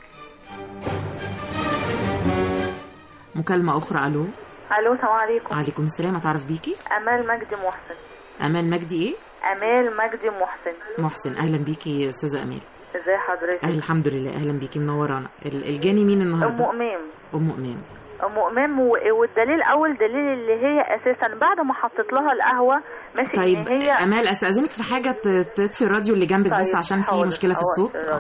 مكالمه اخرى. الو. الو السلام عليكم. وعليكم السلام. اتعرف بيكي؟ امال مجدي محسن. امال مجدي ايه؟ امال مجدي محسن. محسن، اهلا بيكي يا استاذه امال. ازي حضرتك؟ أهل الحمد لله، اهلا بيكي منورانا. الجاني مين النهارده؟ ام امام. ام امام ام امام والدليل اول دليل اللي هي اساسا بعد ما حطيت لها القهوه ماشي. طيب إن هي امال استاذنك في حاجه تطفي الراديو اللي جنبك. طيب بس عشان في مشكله في الصوت. آه.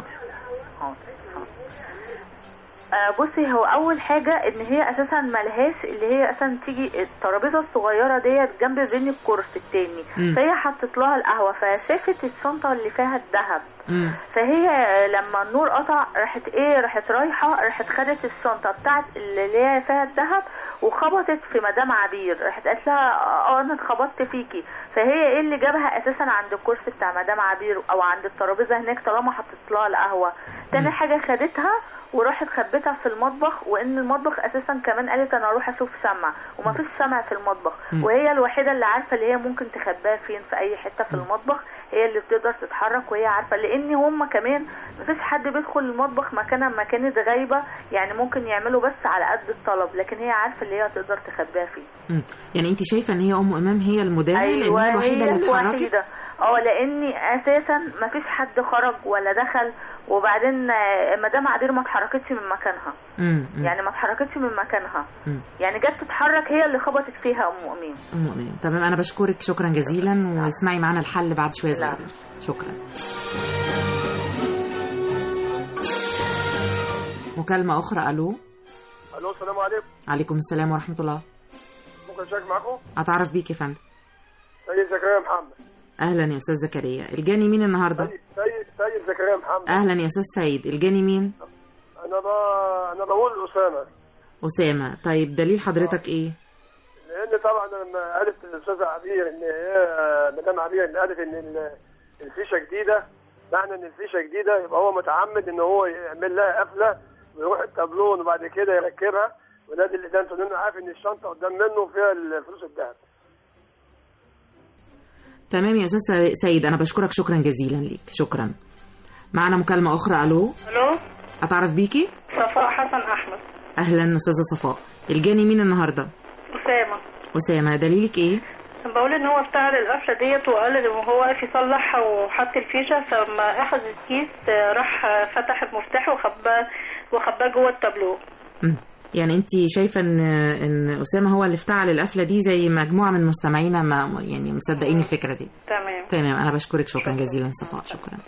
آه بصي، هو اول حاجه ان هي اساسا ملهاش اللي هي اساسا تيجي الترابيزه الصغيره ديت جنب بين الكرسي التاني، فهي حطت لها القهوه فشافت الشنطه اللي فيها الذهب، فهي لما النور قطع راحت ايه راحت رايحه راحت خدت الشنطه بتاعت اللي هي فيها الذهب وخبطت في مدام عبير، راحت قالت لها اه انا اتخبطت فيكي، فهي ايه اللي جابها اساسا عند الكرسي بتاع مدام عبير او عند الترابيزه هناك طالما حطت لها القهوه. تاني حاجه خدتها وراحت خبتها في المطبخ، وان المطبخ اساسا كمان قالت انا اروح اشوف شمع ومفيش شمع في المطبخ، وهي الوحيده اللي عارفه اللي هي ممكن تخباها فين في اي حته في المطبخ، هي اللي بتقدر تتحرك وهي عارفه، لان هم كمان مفيش حد بيدخل المطبخ مكانها ما كانت غايبه، يعني ممكن يعملوا بس على قد الطلب، لكن هي عارفه اللي هي تقدر تخباها فين. امم يعني انت شايفه ان هي ام امام هي المداهيه؟ أيوة لان هي الوحيده هي اللي اتحركت. اه لاني اساسا ما فيش حد خرج ولا دخل، وبعدين مدام عبير ما اتحركتش من مكانها. مم. يعني ما اتحركتش من مكانها. مم. يعني جت تتحرك هي اللي خبطت فيها ام امين. ام امين تمام. انا بشكرك شكرا جزيلا، واسمعي معانا الحل بعد شويه صغيرين. شكرا. مكالمه اخرى. الو. الو السلام عليكم. عليكم السلام ورحمه الله. ممكن اشارك معاكم؟ اتعرف بيك يا فندم. سيد زكريا محمد. اهلا يا استاذ زكريا. الجاني مين النهارده؟ سيد سيد, سيد زكريا محمد. اهلا يا استاذ سيد. الجاني مين؟ انا ب... انا بقول اسامه. اسامه. طيب دليل حضرتك ايه؟ لان طبعا لما قالت الاستاذه عبير ان هي مدام عبير ان قالت ان الفيشه جديده، معنى ان الفيشه جديده يبقى هو متعمد ان هو يعمل لها قفله ويروح التابلون وبعد كده يركبها، وده اللي ده انت عارف ان الشنطه قدام منه فيها الفلوس الذهب. تمام يا استاذ سيد، انا بشكرك شكرا جزيلا ليك. شكرا. معنا مكالمه اخرى. الو. الو. اتعرف بيكي؟ صفاء حسن احمد. اهلا استاذه صفاء. الجاني مين النهارده؟ اسامه. اسامه. دليلك ايه؟ بقول ان هو افتعل القفله ديت وقال ان هو واقف يصلحها وحط الفيشه، فلما اخذ الكيس راح فتح المفتاح وخباه وخباه جوه التابلو. امم يعني انت شايفه ان ان اسامه هو اللي افتعل القفله دي زي مجموعه من مستمعينا ما يعني مصدقين الفكره دي. تمام تمام. انا بشكرك شكرا جزيلا صفاء. شكرا.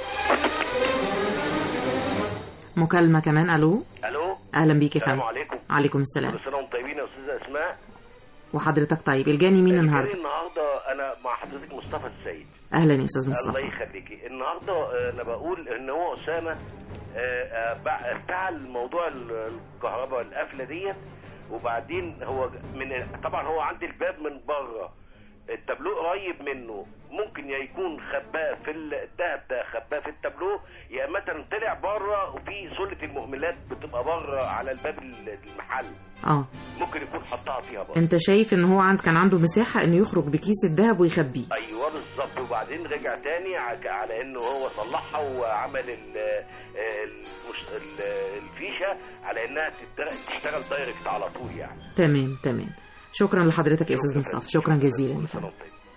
مكالمه كمان. الو. الو. اهلا بيك يا فندم. السلام عليكم. عليكم السلام. كل سنه وانتم طيبين يا استاذه اسماء. وحضرتك طيب. الجاني مين النهارده؟ الجاني النهارده انا مع حضرتك مصطفى السيد. اهلا يا استاذ مصطفى. الله يخليكي. النهارده انا بقول ان هو اسامه افتعل موضوع الكهرباء القفله ديت، وبعدين هو من طبعا هو عند الباب من بره التابلو قريب منه، ممكن يا يكون خباه في الدهب ده خباه في التابلو، يا مثلا طلع بره وفي سله المهملات بتبقى بره على الباب المحل. اه ممكن يكون حطها فيها بره. انت شايف ان هو عند كان عنده مساحه انه يخرج بكيس الذهب ويخبيه. ايوه بالظبط. وبعدين رجع تاني على انه هو صلحها وعمل الفيشه على انها تشتغل دايركت على طول يعني. تمام تمام. شكرا لحضرتك يا استاذ مصطفى. شكرا جزيلا يا فندم.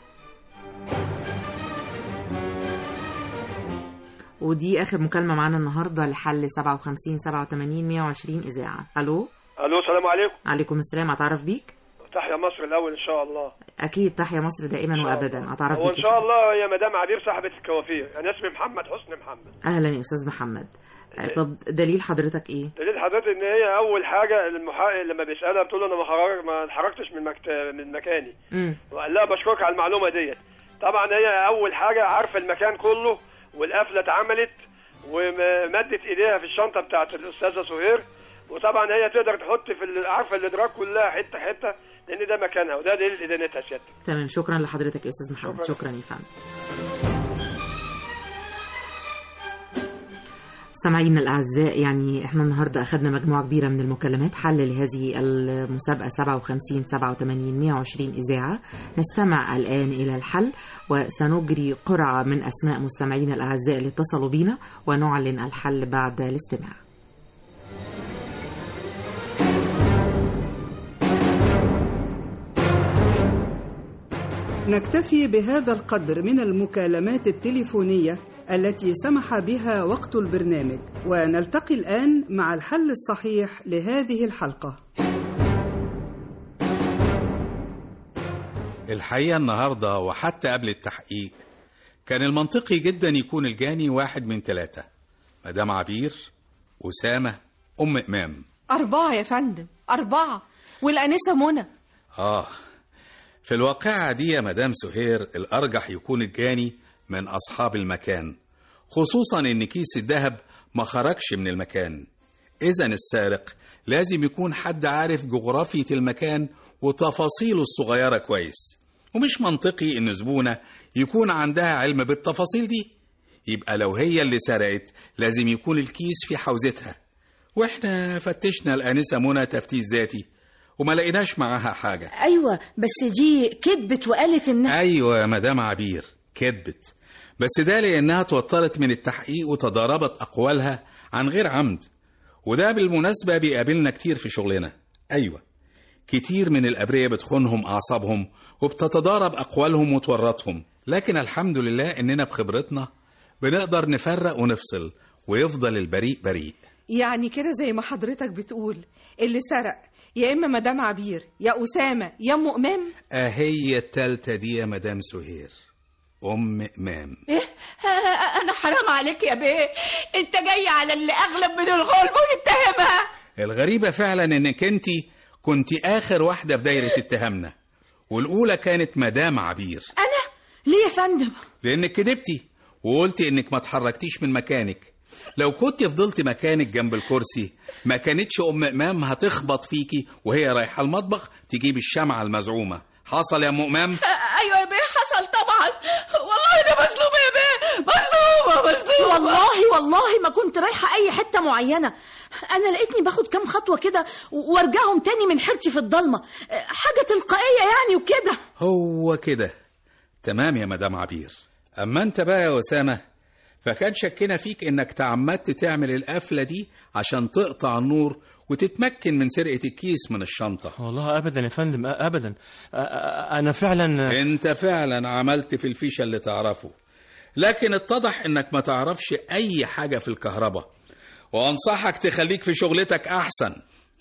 ودي اخر مكالمه معانا النهارده لحل سبعة وخمسين سبعة وثمانين مية وعشرين اذاعه. الو. الو السلام عليكم. عليكم السلام. اتعرف بيك؟ تحيا مصر الاول ان شاء الله. اكيد تحيا مصر دائما وابدا. اتعرف وان شاء الله يا مدام عبير صاحبه الكوافير. انا اسمي محمد حسني محمد. اهلا يا استاذ محمد. طب دليل حضرتك ايه؟ دليل حضرتك ان هي اول حاجه المحقق لما بيسالها بتقول له انا ما خرج ما اتحركتش من مكت... من مكاني. امم وقال لها بشكرك على المعلومه ديت. طبعا هي اول حاجه عارفه المكان كله والقفله اتعملت ومدت ايديها في الشنطه بتاعت الاستاذه سهير، وطبعا هي تقدر تحط في عارفه الادراك كلها حته حته لان ده مكانها وده دليل ادانتها سيادتك. تمام، شكرا لحضرتك يا استاذ محمد. شكرا, شكرا يا فندم. مستمعينا الأعزاء، يعني احنا النهاردة أخذنا مجموعة كبيرة من المكالمات حل لهذه المسابقة سبعة وخمسين سبعة وثمانين مئة وعشرين إذاعة. نستمع الآن إلى الحل وسنجري قرعة من أسماء مستمعينا الأعزاء اللي اتصلوا بينا ونعلن الحل بعد الاستماع. نكتفي بهذا القدر من المكالمات التليفونية التي سمح بها وقت البرنامج، ونلتقي الآن مع الحل الصحيح لهذه الحلقة. الحقيقة النهاردة وحتى قبل التحقيق كان المنطقي جدا يكون الجاني واحد من ثلاثة: مدام عبير، أسامة، أم إمام. أربعة يا فندم، أربعة، والأنسة منى. آه في الواقعة دي يا مدام سهير الأرجح يكون الجاني من أصحاب المكان، خصوصا إن كيس الذهب ما خرجش من المكان. إذن السارق لازم يكون حد عارف جغرافية المكان وتفاصيله الصغيرة كويس، ومش منطقي إن زبونة يكون عندها علم بالتفاصيل دي. يبقى لو هي اللي سرقت لازم يكون الكيس في حوزتها، وإحنا فتشنا الآنسة منى تفتيش ذاتي وما لقيناش معاها حاجة. أيوة بس دي كذبت وقالت إنها أيوة يا مدام عبير كذبت، بس ده لأنها توترت من التحقيق وتضاربت أقوالها عن غير عمد، وده بالمناسبة بيقابلنا كتير في شغلنا. أيوة كتير من الأبرياء بتخونهم أعصابهم وبتتضارب أقوالهم وتورطهم، لكن الحمد لله إننا بخبرتنا بنقدر نفرق ونفصل ويفضل البريء بريء. يعني كده زي ما حضرتك بتقول اللي سرق يا إما مدام عبير يا أسامة يا أم إمام. أهي التالتة دي يا مدام سهير، أم إمام. إيه؟ أنا حرام عليك يا بيه، أنت جاي على اللي أغلب من الغلب وتتهمها. الغريبة فعلا إنك أنت كنت آخر واحدة في دايرة اتهامنا، والأولى كانت مدام عبير. أنا؟ ليه يا فندم؟ لأنك كدبتي وقلتي إنك ما تحركتيش من مكانك. لو كنت فضلت مكانك جنب الكرسي ما كانتش أم إمام هتخبط فيكي وهي رايحة المطبخ تجيب الشمعة المزعومة. حصل يا أم إمام؟ أيوة يا بيه حصل طبعا. والله أنا مظلومة يا بيه، مظلومة مظلومة والله والله ما كنت رايحة أي حتة معينة. أنا لقيتني باخد كام خطوة كده وارجعهم تاني من حيرتي في الضلمة، حاجة تلقائية يعني وكده. هو كده تمام يا مدام عبير. أما أنت بقى يا أسامة فكان شكنا فيك إنك تعمدت تعمل القفلة دي عشان تقطع النور وتتمكن من سرقة الكيس من الشنطة. والله أبدا يا فندم أبدا، أنا فعلا أنت فعلا عملت في الفيشة اللي تعرفه، لكن اتضح إنك ما تعرفش أي حاجة في الكهرباء، وأنصحك تخليك في شغلتك أحسن.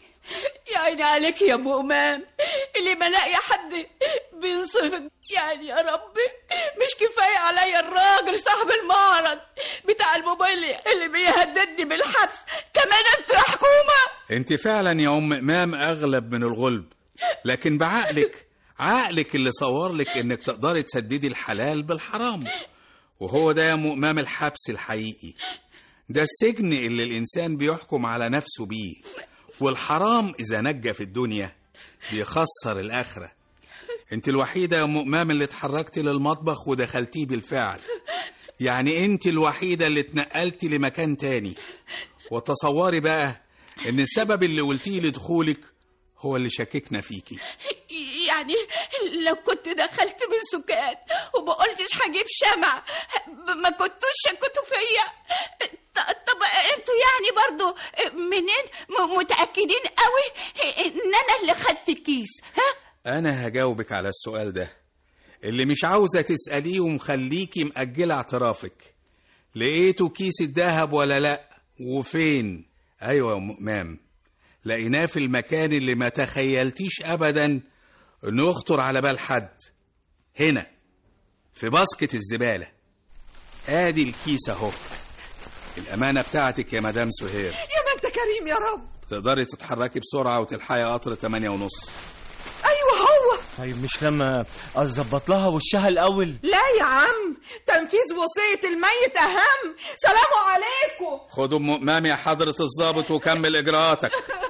يا عيني عليك يا ابو امام، اللي ما لاقي حد بينصفك يعني. يا ربي مش كفايه عليا الراجل صاحب المعرض بتاع الموبايل اللي بيهددني بالحبس، كمان انتوا يا حكومه. انت فعلا يا ام امام اغلب من الغلب، لكن بعقلك عقلك اللي صور لك انك تقدري تسددي الحلال بالحرام، وهو ده يا ام امام الحبس الحقيقي. ده السجن اللي الانسان بيحكم على نفسه بيه، والحرام إذا نجى في الدنيا بيخسر الآخرة. انت الوحيدة يا أم إمام اللي اتحركتي للمطبخ ودخلتيه بالفعل، يعني انت الوحيدة اللي اتنقلتي لمكان تاني. وتصوري بقى ان السبب اللي قلتيه لدخولك هو اللي شككنا فيكي. يعني لو كنت دخلت من سكات وما قلتش هجيب شمع ما كنتوش شكتوا فيا. طب انتوا يعني برضو منين متأكدين قوي ان انا اللي خدت الكيس؟ ها انا هجاوبك على السؤال ده اللي مش عاوزة تسأليه ومخليكي مأجلة اعترافك. لقيتوا كيس الذهب ولا لا؟ وفين؟ ايوه يا أم إمام، لقيناه في المكان اللي ما تخيلتيش ابدا انه يخطر على بال حد هنا في باسكت الزبالة. ادي الكيس اهو، الامانة بتاعتك يا مدام سهير. يا ما انت كريم يا رب. تقدري تتحركي بسرعة وتلحقي قطر تمانية ونص. ايوه هو. طيب مش لما اظبط لها وشها الاول؟ لا يا عم، تنفيذ وصية الميت اهم. سلام عليكم. خد ام امام يا حضرة الضابط وكمل اجراءاتك.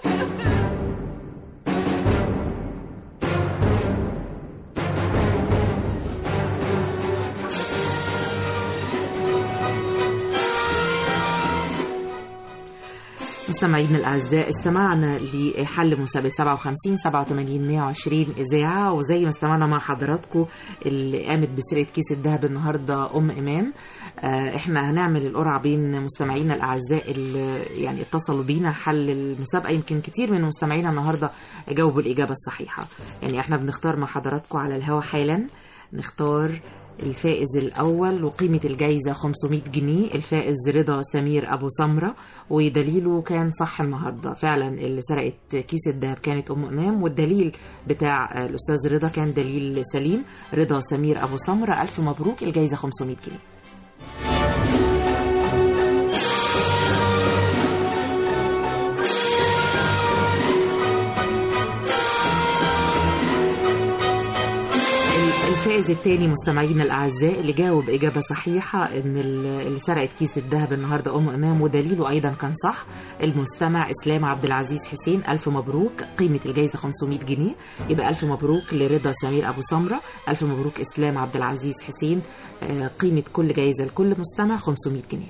مستمعينا الأعزاء، استمعنا لحل مسابقة سبعة وخمسين سبعة وثمانين مئة وعشرين إذاعة، وزي ما استمعنا مع حضراتكم اللي قامت بسرقة كيس الذهب النهاردة أم إمام. آه إحنا هنعمل القرعة بين مستمعينا الأعزاء اللي يعني اتصلوا بينا حل المسابقة. يمكن كتير من مستمعينا النهاردة جاوبوا الإجابة الصحيحة. يعني إحنا بنختار مع حضراتكم على الهوا حالا، نختار الفائز الأول وقيمة الجايزة خمسمائة جنيه. الفائز رضا سمير أبو سمرة، ودليله كان صح النهاردة فعلا. اللي سرقت كيس الذهب كانت أم إمام، والدليل بتاع الأستاذ رضا كان دليل سليم. رضا سمير أبو سمرة، ألف مبروك، الجايزة خمسمائة جنيه. الفائز الثاني مستمعينا الأعزاء اللي جاوب إجابة صحيحة إن اللي سرقت كيس الذهب النهاردة أم إمام، ودليله أيضا كان صح. المستمع إسلام عبد العزيز حسين، ألف مبروك، قيمة الجائزة خمسمائة جنيه. يبقى ألف مبروك لرضا سمير أبو سمرة، ألف مبروك إسلام عبد العزيز حسين. قيمة كل جائزة لكل مستمع خمسمائة جنيه.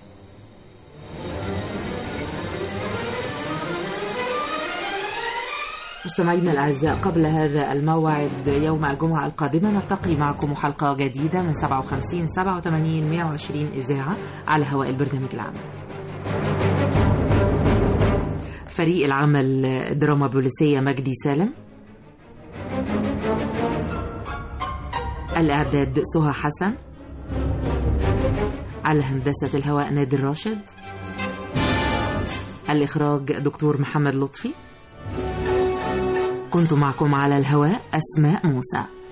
مستمعينا الأعزاء، قبل هذا الموعد يوم الجمعة القادمة نلتقي معكم حلقة جديدة من سبعة وخمسين سبعة وثمانين مئة وعشرين إذاعة على هواء البرنامج العام. فريق العمل دراما بوليسية مجدي سالم، الإعداد سهى حسن، على هندسة الهواء نادر راشد، الإخراج دكتور محمد لطفي. كنت معكم على الهواء أسماء موسى.